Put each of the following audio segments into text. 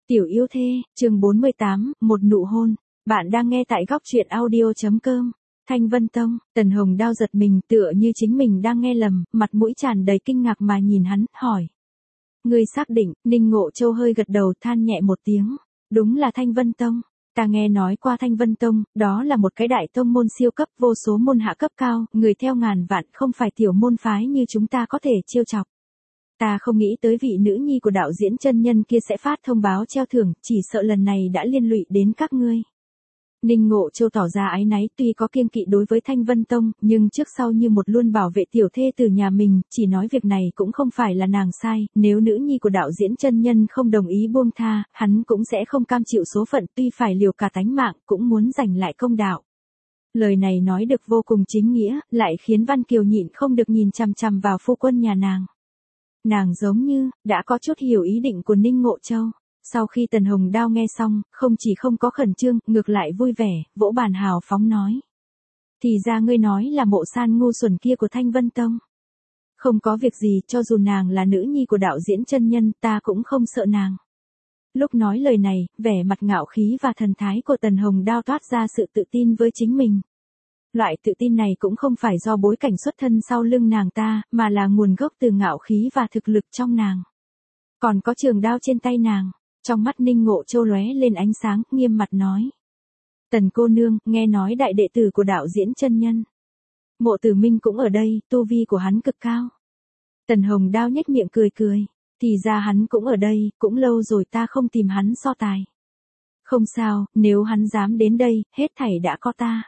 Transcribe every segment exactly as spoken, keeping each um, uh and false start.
Tiểu yêu thê, chương bốn mươi tám, một nụ hôn. Bạn đang nghe tại góc truyện audio.com. Thanh Vân Tông, Tần Hồng Đao giật mình tựa như chính mình đang nghe lầm, mặt mũi tràn đầy kinh ngạc mà nhìn hắn, hỏi. Ngươi xác định, Ninh Ngộ Châu hơi gật đầu than nhẹ một tiếng. Đúng là Thanh Vân Tông. Ta nghe nói qua Thanh Vân Tông, đó là một cái đại tông môn siêu cấp vô số môn hạ cấp cao, người theo ngàn vạn không phải tiểu môn phái như chúng ta có thể trêu chọc. Ta không nghĩ tới vị nữ nhi của đạo diễn chân nhân kia sẽ phát thông báo treo thưởng, chỉ sợ lần này đã liên lụy đến các ngươi. Ninh Ngộ Châu tỏ ra áy náy, tuy có kiêng kỵ đối với Thanh Vân Tông, nhưng trước sau như một luôn bảo vệ tiểu thê từ nhà mình, chỉ nói việc này cũng không phải là nàng sai, nếu nữ nhi của đạo diễn chân nhân không đồng ý buông tha, hắn cũng sẽ không cam chịu số phận, tuy phải liều cả tánh mạng, cũng muốn giành lại công đạo. Lời này nói được vô cùng chính nghĩa, lại khiến Văn Kiều nhịn không được nhìn chằm chằm vào phu quân nhà nàng. Nàng giống như, đã có chút hiểu ý định của Ninh Ngộ Châu. Sau khi Tần Hồng Đao nghe xong, không chỉ không có khẩn trương, ngược lại vui vẻ, vỗ bàn hào phóng nói. Thì ra ngươi nói là mộ san ngu xuẩn kia của Thanh Vân Tông. Không có việc gì, cho dù nàng là nữ nhi của đạo diễn chân nhân, ta cũng không sợ nàng. Lúc nói lời này, vẻ mặt ngạo khí và thần thái của Tần Hồng Đao toát ra sự tự tin với chính mình. Loại tự tin này cũng không phải do bối cảnh xuất thân sau lưng nàng ta, mà là nguồn gốc từ ngạo khí và thực lực trong nàng. Còn có trường đao trên tay nàng, trong mắt Ninh Ngộ Châu lóe lên ánh sáng, nghiêm mặt nói. Tần cô nương, nghe nói đại đệ tử của đạo diễn chân nhân. Mộ Tử Minh cũng ở đây, tu vi của hắn cực cao. Tần Hồng Đao nhếch miệng cười cười, thì ra hắn cũng ở đây, cũng lâu rồi ta không tìm hắn so tài. Không sao, nếu hắn dám đến đây, hết thảy đã có ta.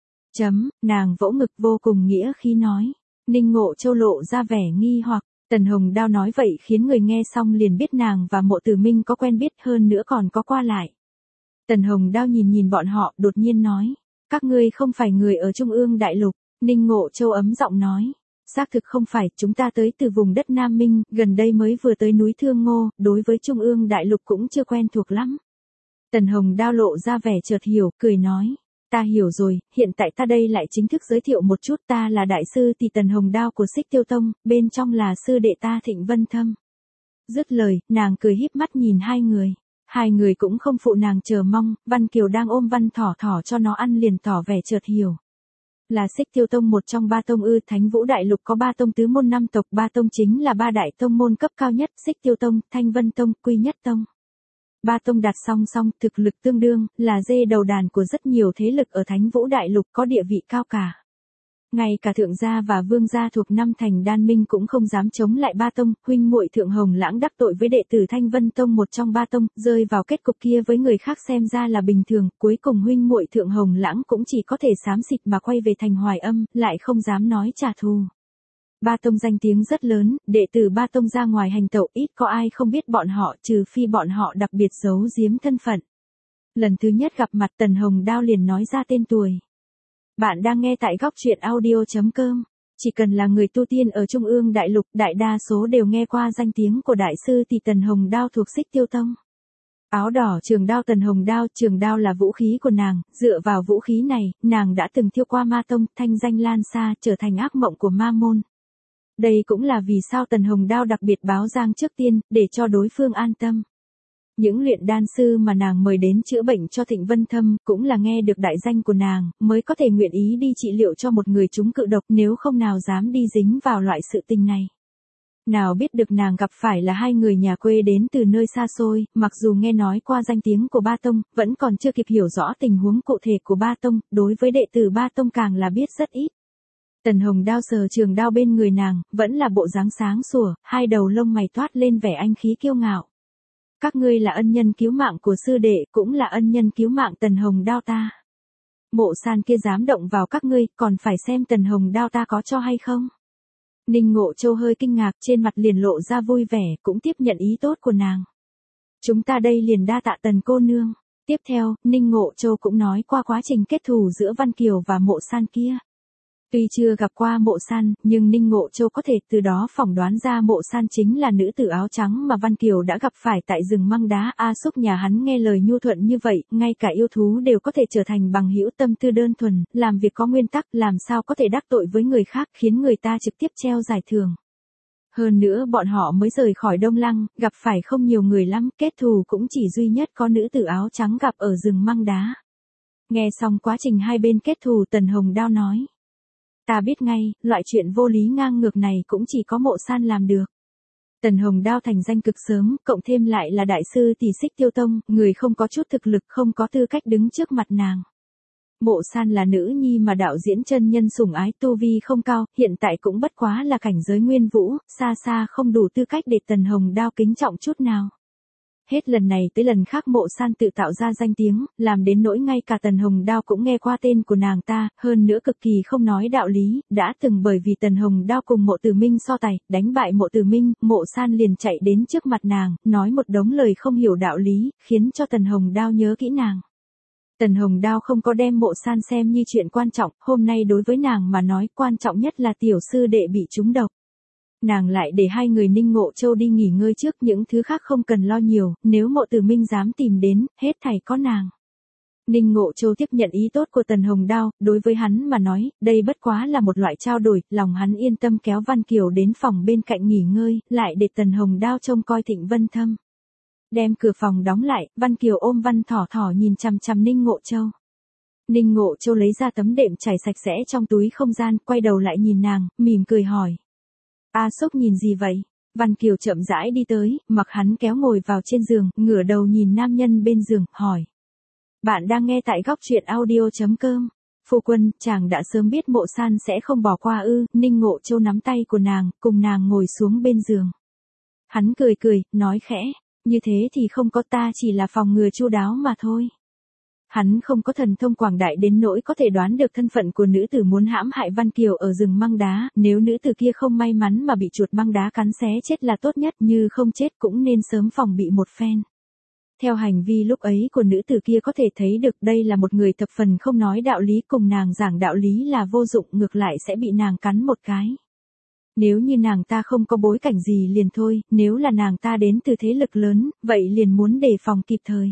Chấm, nàng vỗ ngực vô cùng nghĩa khí nói. Ninh Ngộ Châu lộ ra vẻ nghi hoặc, Tần Hồng Đao nói vậy khiến người nghe xong liền biết nàng và Mộ Tử Minh có quen biết, hơn nữa còn có qua lại. Tần Hồng Đao nhìn nhìn bọn họ, đột nhiên nói, các ngươi không phải người ở Trung ương Đại Lục. Ninh Ngộ Châu ấm giọng nói, xác thực không phải, chúng ta tới từ vùng đất Nam Minh, gần đây mới vừa tới núi Thương Ngô, đối với Trung ương Đại Lục cũng chưa quen thuộc lắm. Tần Hồng Đao lộ ra vẻ chợt hiểu, cười nói. Ta hiểu rồi, hiện tại ta đây lại chính thức giới thiệu một chút, ta là đại sư tỷ Tần Hồng Đao của Xích Tiêu Tông, bên trong là sư đệ ta Thịnh Vân Thâm. Dứt lời, nàng cười híp mắt nhìn hai người. Hai người cũng không phụ nàng chờ mong, Văn Kiều đang ôm Văn Thỏ Thỏ cho nó ăn liền tỏ vẻ chợt hiểu. Là Xích Tiêu Tông một trong ba tông ư? Thánh Vũ Đại Lục có ba tông tứ môn năm tộc, ba tông chính là ba đại tông môn cấp cao nhất, Xích Tiêu Tông, Thanh Vân Tông, Quy Nhất Tông. Ba tông đặt song song, thực lực tương đương, là dê đầu đàn của rất nhiều thế lực ở Thánh Vũ Đại Lục, có địa vị cao cả. Ngay cả thượng gia và vương gia thuộc năm thành đan minh cũng không dám chống lại ba tông, huynh muội Thượng Hồng Lãng đắc tội với đệ tử Thanh Vân Tông một trong ba tông, rơi vào kết cục kia với người khác xem ra là bình thường, cuối cùng huynh muội Thượng Hồng Lãng cũng chỉ có thể xám xịt mà quay về thành Hoài Âm, lại không dám nói trả thù. Ba tông danh tiếng rất lớn, đệ tử ba tông ra ngoài hành tẩu ít có ai không biết bọn họ, trừ phi bọn họ đặc biệt giấu giếm thân phận. Lần thứ nhất gặp mặt Tần Hồng Đao liền nói ra tên tuổi. Bạn đang nghe tại góc truyện audio.com. Chỉ cần là người tu tiên ở Trung ương Đại Lục, đại đa số đều nghe qua danh tiếng của đại sư tỷ Tần Hồng Đao thuộc Xích Tiêu Tông. Áo đỏ trường đao Tần Hồng Đao, trường đao là vũ khí của nàng, dựa vào vũ khí này, nàng đã từng thiêu qua ma tông, thanh danh lan xa, trở thành ác mộng của ma môn. Đây cũng là vì sao Tần Hồng Đao đặc biệt báo giang trước tiên, để cho đối phương an tâm. Những luyện đan sư mà nàng mời đến chữa bệnh cho Thịnh Vân Thâm, cũng là nghe được đại danh của nàng, mới có thể nguyện ý đi trị liệu cho một người trúng cự độc, nếu không nào dám đi dính vào loại sự tình này. Nào biết được nàng gặp phải là hai người nhà quê đến từ nơi xa xôi, mặc dù nghe nói qua danh tiếng của ba tông, vẫn còn chưa kịp hiểu rõ tình huống cụ thể của ba tông, đối với đệ tử ba tông càng là biết rất ít. Tần Hồng Đao sờ trường đao bên người nàng, vẫn là bộ dáng sáng sủa, hai đầu lông mày toát lên vẻ anh khí kiêu ngạo. Các ngươi là ân nhân cứu mạng của sư đệ, cũng là ân nhân cứu mạng Tần Hồng Đao ta. Mộ san kia dám động vào các ngươi, còn phải xem Tần Hồng Đao ta có cho hay không. Ninh Ngộ Châu hơi kinh ngạc, trên mặt liền lộ ra vui vẻ, cũng tiếp nhận ý tốt của nàng. Chúng ta đây liền đa tạ Tần cô nương. Tiếp theo, Ninh Ngộ Châu cũng nói qua quá trình kết thù giữa Văn Kiều và mộ san kia. Tuy chưa gặp qua mộ san, nhưng Ninh Ngộ Châu có thể từ đó phỏng đoán ra mộ san chính là nữ tử áo trắng mà Văn Kiều đã gặp phải tại rừng Măng Đá. A Xúc nhà hắn nghe lời nhu thuận như vậy, ngay cả yêu thú đều có thể trở thành bằng hữu, tâm tư đơn thuần, làm việc có nguyên tắc, làm sao có thể đắc tội với người khác, khiến người ta trực tiếp treo giải thưởng. Hơn nữa bọn họ mới rời khỏi Đông Lăng, gặp phải không nhiều người lắm, kết thù cũng chỉ duy nhất có nữ tử áo trắng gặp ở rừng măng đá. Nghe xong quá trình hai bên kết thù, Tần Hồng Đao nói. Ta biết ngay, loại chuyện vô lý ngang ngược này cũng chỉ có Mộ San làm được. Tần Hồng Đao thành danh cực sớm, cộng thêm lại là đại sư tỷ Xích Tiêu Tông, người không có chút thực lực, không có tư cách đứng trước mặt nàng. Mộ San là nữ nhi mà đạo diễn chân nhân sủng ái, tu vi không cao, hiện tại cũng bất quá là cảnh giới nguyên vũ, xa xa không đủ tư cách để Tần Hồng Đao kính trọng chút nào. Hết lần này tới lần khác Mộ San tự tạo ra danh tiếng, làm đến nỗi ngay cả Tần Hồng Đao cũng nghe qua tên của nàng ta, hơn nữa cực kỳ không nói đạo lý, đã từng bởi vì Tần Hồng Đao cùng Mộ Tử Minh so tài, đánh bại Mộ Tử Minh, Mộ San liền chạy đến trước mặt nàng, nói một đống lời không hiểu đạo lý, khiến cho Tần Hồng Đao nhớ kỹ nàng. Tần Hồng Đao không có đem Mộ San xem như chuyện quan trọng, hôm nay đối với nàng mà nói quan trọng nhất là tiểu sư đệ bị trúng độc. Nàng lại để hai người Ninh Ngộ Châu đi nghỉ ngơi trước, những thứ khác không cần lo nhiều, nếu Mộ Tử Minh dám tìm đến, hết thảy có nàng. Ninh Ngộ Châu tiếp nhận ý tốt của Tần Hồng Đao, đối với hắn mà nói, đây bất quá là một loại trao đổi, lòng hắn yên tâm kéo Văn Kiều đến phòng bên cạnh nghỉ ngơi, lại để Tần Hồng Đao trông coi Thịnh Vân Thâm. Đem cửa phòng đóng lại, Văn Kiều ôm Văn Thỏ Thỏ nhìn chằm chằm Ninh Ngộ Châu. Ninh Ngộ Châu lấy ra tấm đệm trải sạch sẽ trong túi không gian, quay đầu lại nhìn nàng, mỉm cười hỏi. A Sốc nhìn gì vậy? Văn Kiều chậm rãi đi tới, mặc hắn kéo ngồi vào trên giường, ngửa đầu nhìn nam nhân bên giường, hỏi. Bạn đang nghe tại góc truyện audio chấm com. Phu quân, chàng đã sớm biết Mộ San sẽ không bỏ qua ư? Ninh Ngộ Châu nắm tay của nàng, cùng nàng ngồi xuống bên giường. Hắn cười cười, nói khẽ. Như thế thì không có, ta chỉ là phòng ngừa chu đáo mà thôi. Hắn không có thần thông quảng đại đến nỗi có thể đoán được thân phận của nữ tử muốn hãm hại Văn Kiều ở rừng măng đá, nếu nữ tử kia không may mắn mà bị chuột băng đá cắn xé chết là tốt nhất, như không chết cũng nên sớm phòng bị một phen. Theo hành vi lúc ấy của nữ tử kia có thể thấy được đây là một người thập phần không nói đạo lý, cùng nàng giảng đạo lý là vô dụng, ngược lại sẽ bị nàng cắn một cái. Nếu như nàng ta không có bối cảnh gì liền thôi, nếu là nàng ta đến từ thế lực lớn, vậy liền muốn đề phòng kịp thời.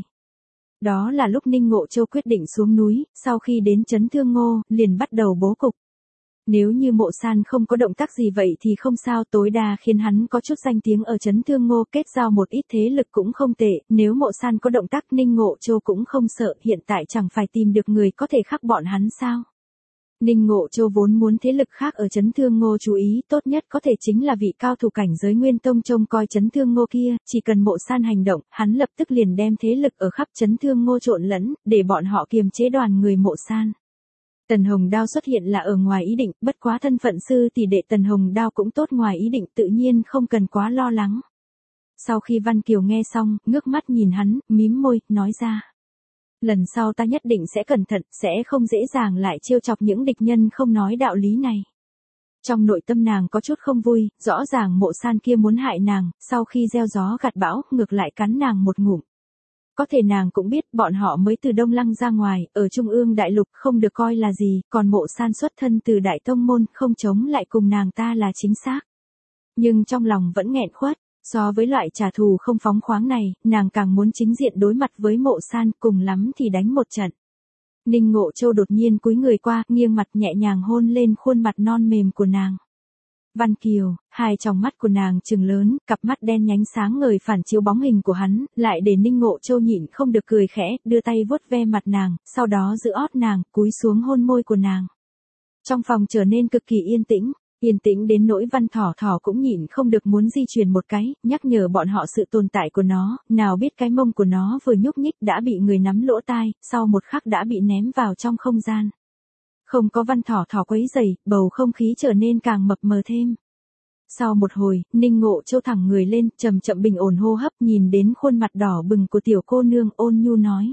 Đó là lúc Ninh Ngộ Châu quyết định xuống núi, sau khi đến Trấn Thương Ngô, liền bắt đầu bố cục. Nếu như Mộ San không có động tác gì vậy thì không sao, tối đa khiến hắn có chút danh tiếng ở Trấn Thương Ngô, kết giao một ít thế lực cũng không tệ, nếu Mộ San có động tác Ninh Ngộ Châu cũng không sợ, hiện tại chẳng phải tìm được người có thể khác bọn hắn sao. Ninh Ngộ Châu vốn muốn thế lực khác ở Trấn Thương Ngô chú ý, tốt nhất có thể chính là vị cao thủ cảnh giới Nguyên Tông trông coi Trấn Thương Ngô kia, chỉ cần Mộ San hành động, hắn lập tức liền đem thế lực ở khắp Trấn Thương Ngô trộn lẫn, để bọn họ kiềm chế đoàn người Mộ San. Tần Hồng Đao xuất hiện là ở ngoài ý định, bất quá thân phận sư tỷ đệ Tần Hồng Đao cũng tốt ngoài ý định, tự nhiên không cần quá lo lắng. Sau khi Văn Kiều nghe xong, ngước mắt nhìn hắn, mím môi, nói ra. Lần sau ta nhất định sẽ cẩn thận, sẽ không dễ dàng lại trêu chọc những địch nhân không nói đạo lý này. Trong nội tâm nàng có chút không vui, rõ ràng Mộ San kia muốn hại nàng, sau khi gieo gió gặt bão, ngược lại cắn nàng một ngụm. Có thể nàng cũng biết bọn họ mới từ Đông Lăng ra ngoài, ở Trung ương Đại Lục không được coi là gì, còn Mộ San xuất thân từ Đại Tông Môn, không chống lại cùng nàng ta là chính xác. Nhưng trong lòng vẫn nghẹn khuất. So với loại trả thù không phóng khoáng này, nàng càng muốn chính diện đối mặt với Mộ San, cùng lắm thì đánh một trận. Ninh Ngộ Châu đột nhiên cúi người qua, nghiêng mặt nhẹ nhàng hôn lên khuôn mặt non mềm của nàng. Văn Kiều, hai tròng mắt của nàng trừng lớn, cặp mắt đen nhánh sáng ngời phản chiếu bóng hình của hắn, lại để Ninh Ngộ Châu nhịn không được cười khẽ, đưa tay vuốt ve mặt nàng, sau đó giữ ót nàng, cúi xuống hôn môi của nàng. Trong phòng trở nên cực kỳ yên tĩnh. Yên tĩnh đến nỗi Văn Thỏ Thỏ cũng nhịn không được muốn di chuyển một cái, nhắc nhở bọn họ sự tồn tại của nó, nào biết cái mông của nó vừa nhúc nhích đã bị người nắm lỗ tai, sau một khắc đã bị ném vào trong không gian. Không có Văn Thỏ Thỏ quấy rầy, bầu không khí trở nên càng mập mờ thêm. Sau một hồi, Ninh Ngộ Châu thẳng người lên, chậm chậm bình ổn hô hấp, nhìn đến khuôn mặt đỏ bừng của tiểu cô nương, ôn nhu nói.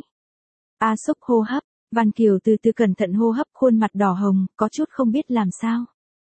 A Sốc hô hấp, Văn Kiều từ từ cẩn thận hô hấp, khuôn mặt đỏ hồng, có chút không biết làm sao.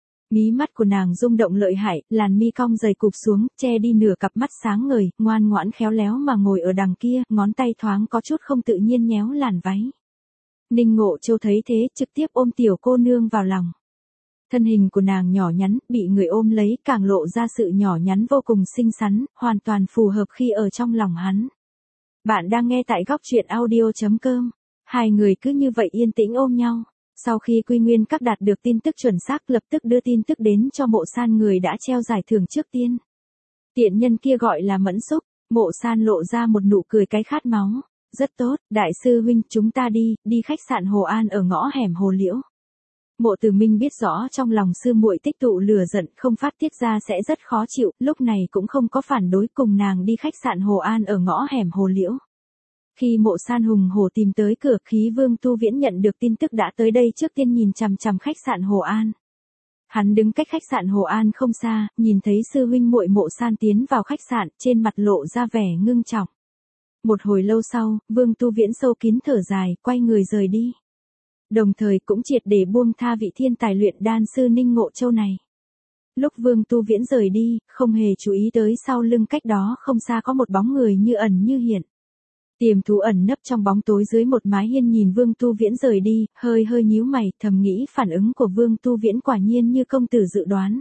Mí mắt của nàng rung động lợi hại, làn mi cong dày cụp xuống, che đi nửa cặp mắt sáng ngời, ngoan ngoãn khéo léo mà ngồi ở đằng kia, ngón tay thoáng có chút không tự nhiên nhéo làn váy. Ninh Ngộ Châu thấy thế, trực tiếp ôm tiểu cô nương vào lòng. Thân hình của nàng nhỏ nhắn, bị người ôm lấy, càng lộ ra sự nhỏ nhắn vô cùng xinh xắn, hoàn toàn phù hợp khi ở trong lòng hắn. Bạn đang nghe tại góc truyện audio chấm com. Hai người cứ như vậy yên tĩnh ôm nhau. Sau khi Quy Nguyên Các đạt được tin tức chuẩn xác lập tức đưa tin tức đến cho Mộ San người đã treo giải thưởng trước tiên. Tiện nhân kia gọi là Mẫn Xúc, Mộ San lộ ra một nụ cười cái khát máu. Rất tốt, đại sư huynh, chúng ta đi, đi khách sạn Hồ An ở ngõ hẻm Hồ Liễu. Mộ Từ Minh biết rõ trong lòng sư muội tích tụ lửa giận không phát tiết ra sẽ rất khó chịu, lúc này cũng không có phản đối cùng nàng đi khách sạn Hồ An ở ngõ hẻm Hồ Liễu. Khi Mộ San hùng hổ tìm tới cửa, Khí Vương Tu Viễn nhận được tin tức đã tới đây trước tiên nhìn chằm chằm khách sạn Hồ An. Hắn đứng cách khách sạn Hồ An không xa, nhìn thấy sư huynh muội Mộ San tiến vào khách sạn, trên mặt lộ ra vẻ ngưng trọng. Một hồi lâu sau, Vương Tu Viễn sâu kín thở dài, quay người rời đi. Đồng thời cũng triệt để buông tha vị thiên tài luyện đan sư Ninh Ngộ Châu này. Lúc Vương Tu Viễn rời đi, không hề chú ý tới sau lưng cách đó không xa có một bóng người như ẩn như hiện. Tiềm thú ẩn nấp trong bóng tối dưới một mái hiên nhìn Vương Tu Viễn rời đi, hơi hơi nhíu mày, thầm nghĩ phản ứng của Vương Tu Viễn quả nhiên như công tử dự đoán.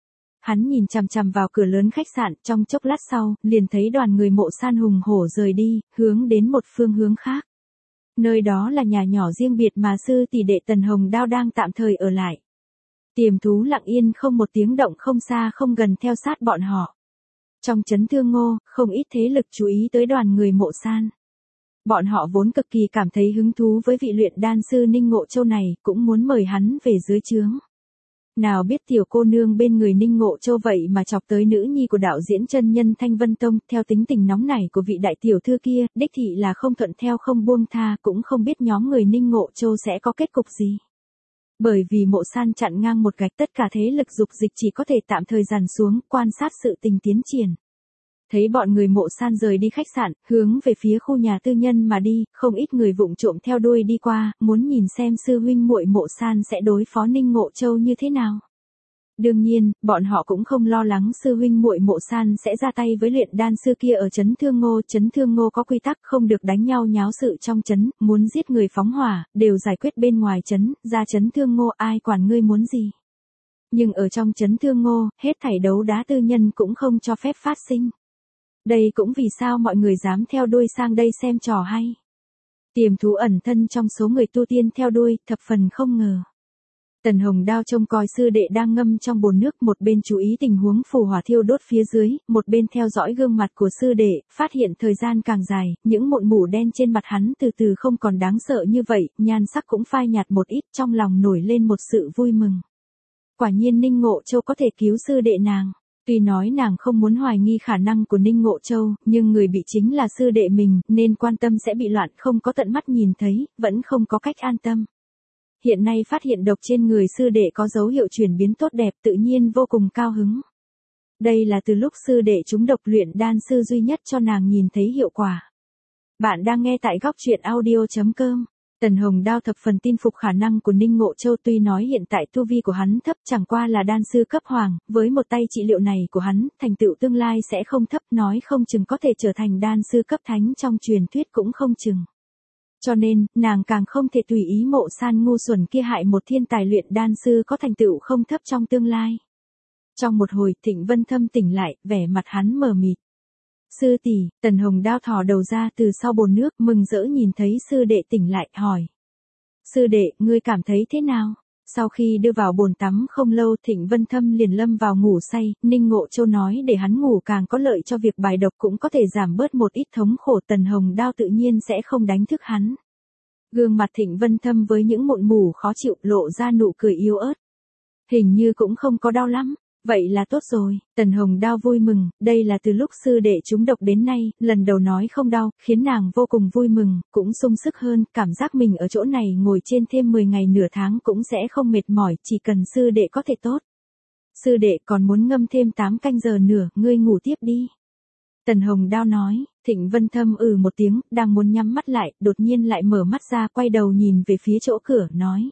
Hắn nhìn chằm chằm vào cửa lớn khách sạn, trong chốc lát sau, liền thấy đoàn người Mộ San hùng hổ rời đi, hướng đến một phương hướng khác. Nơi đó là nhà nhỏ riêng biệt mà sư tỷ đệ Tần Hồng Đao đang tạm thời ở lại. Tiềm thú lặng yên không một tiếng động, không xa không gần theo sát bọn họ. Trong trấn Thương Ngô, không ít thế lực chú ý tới đoàn người Mộ San. Bọn họ vốn cực kỳ cảm thấy hứng thú với vị luyện đan sư Ninh Ngộ Châu này, cũng muốn mời hắn về dưới trướng. Nào biết tiểu cô nương bên người Ninh Ngộ Châu vậy mà chọc tới nữ nhi của đạo diễn chân nhân Thanh Vân Tông, theo tính tình nóng nảy của vị đại tiểu thư kia, đích thị là không thuận theo không buông tha, cũng không biết nhóm người Ninh Ngộ Châu sẽ có kết cục gì. Bởi vì Mộ San chặn ngang một gạch, tất cả thế lực dục dịch chỉ có thể tạm thời dàn xuống, quan sát sự tình tiến triển. Thấy bọn người Mộ San rời đi khách sạn, hướng về phía khu nhà tư nhân mà đi, không ít người vụng trộm theo đuôi đi qua, muốn nhìn xem sư huynh muội Mộ San sẽ đối phó Ninh Ngộ Châu như thế nào. Đương nhiên, bọn họ cũng không lo lắng sư huynh muội Mộ San sẽ ra tay với luyện đan sư kia ở trấn Thương Ngô. Trấn Thương Ngô có quy tắc không được đánh nhau nháo sự trong trấn, muốn giết người phóng hỏa, đều giải quyết bên ngoài trấn, ra trấn Thương Ngô ai quản ngươi muốn gì. Nhưng ở trong trấn Thương Ngô, hết thảy đấu đá tư nhân cũng không cho phép phát sinh. Đây cũng vì sao mọi người dám theo đuôi sang đây xem trò hay. Tiềm thú ẩn thân trong số người tu tiên theo đuôi, thập phần không ngờ. Tần Hồng Đao trông coi sư đệ đang ngâm trong bồn nước, một bên chú ý tình huống phù hỏa thiêu đốt phía dưới, một bên theo dõi gương mặt của sư đệ, phát hiện thời gian càng dài, những mụn mủ đen trên mặt hắn từ từ không còn đáng sợ như vậy, nhan sắc cũng phai nhạt một ít, trong lòng nổi lên một sự vui mừng. Quả nhiên Ninh Ngộ Châu có thể cứu sư đệ nàng. Tuy nói nàng không muốn hoài nghi khả năng của Ninh Ngộ Châu, nhưng người bị chính là sư đệ mình, nên quan tâm sẽ bị loạn, không có tận mắt nhìn thấy, vẫn không có cách an tâm. Hiện nay phát hiện độc trên người sư đệ có dấu hiệu chuyển biến tốt đẹp, tự nhiên vô cùng cao hứng. Đây là từ lúc sư đệ trúng độc luyện đan sư duy nhất cho nàng nhìn thấy hiệu quả. Bạn đang nghe tại góc truyện audio chấm com. Tần Hồng Đao thập phần tin phục khả năng của Ninh Ngộ Châu, tuy nói hiện tại tu vi của hắn thấp, chẳng qua là đan sư cấp hoàng, với một tay trị liệu này của hắn, thành tựu tương lai sẽ không thấp, nói không chừng có thể trở thành đan sư cấp thánh trong truyền thuyết cũng không chừng. Cho nên, nàng càng không thể tùy ý Mộ San ngu xuẩn kia hại một thiên tài luyện đan sư có thành tựu không thấp trong tương lai. Trong một hồi, Thịnh Vân Thâm tỉnh lại, vẻ mặt hắn mờ mịt. Sư tỷ, Tần Hồng Đao thò đầu ra từ sau bồn nước, mừng rỡ nhìn thấy sư đệ tỉnh lại, hỏi. Sư đệ, ngươi cảm thấy thế nào? Sau khi đưa vào bồn tắm không lâu, Thịnh Vân Thâm liền lâm vào ngủ say, Ninh Ngộ Châu nói để hắn ngủ càng có lợi cho việc bài độc, cũng có thể giảm bớt một ít thống khổ, Tần Hồng Đao tự nhiên sẽ không đánh thức hắn. Gương mặt Thịnh Vân Thâm với những mụn mủ khó chịu lộ ra nụ cười yếu ớt. Hình như cũng không có đau lắm. Vậy là tốt rồi, Tần Hồng Đao vui mừng, đây là từ lúc sư đệ trúng độc đến nay, lần đầu nói không đau, khiến nàng vô cùng vui mừng, cũng sung sức hơn, cảm giác mình ở chỗ này ngồi trên thêm mười ngày nửa tháng cũng sẽ không mệt mỏi, chỉ cần sư đệ có thể tốt. Sư đệ còn muốn ngâm thêm tám canh giờ nữa, ngươi ngủ tiếp đi. Tần Hồng Đao nói. Thịnh Vân Thâm ừ một tiếng, đang muốn nhắm mắt lại, đột nhiên lại mở mắt ra, quay đầu nhìn về phía chỗ cửa, nói.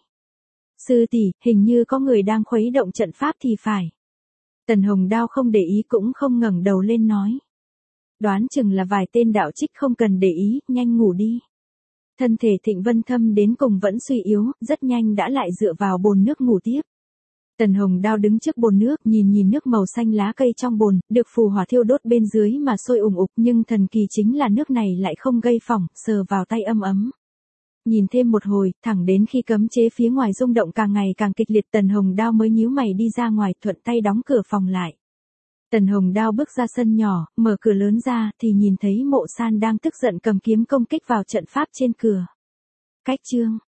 Sư tỷ, hình như có người đang khuấy động trận pháp thì phải. Tần Hồng Đao không để ý cũng không ngẩng đầu lên nói. Đoán chừng là vài tên đạo trích, không cần để ý, nhanh ngủ đi. Thân thể Thịnh Vân Thâm đến cùng vẫn suy yếu, rất nhanh đã lại dựa vào bồn nước ngủ tiếp. Tần Hồng Đao đứng trước bồn nước, nhìn nhìn nước màu xanh lá cây trong bồn, được phù hỏa thiêu đốt bên dưới mà sôi ủng ục, nhưng thần kỳ chính là nước này lại không gây phỏng, sờ vào tay âm ấm. Nhìn thêm một hồi, thẳng đến khi cấm chế phía ngoài rung động càng ngày càng kịch liệt, Tần Hồng Đao mới nhíu mày đi ra ngoài, thuận tay đóng cửa phòng lại. Tần Hồng Đao bước ra sân nhỏ, mở cửa lớn ra, thì nhìn thấy Mộ San đang tức giận cầm kiếm công kích vào trận pháp trên cửa. Cách chương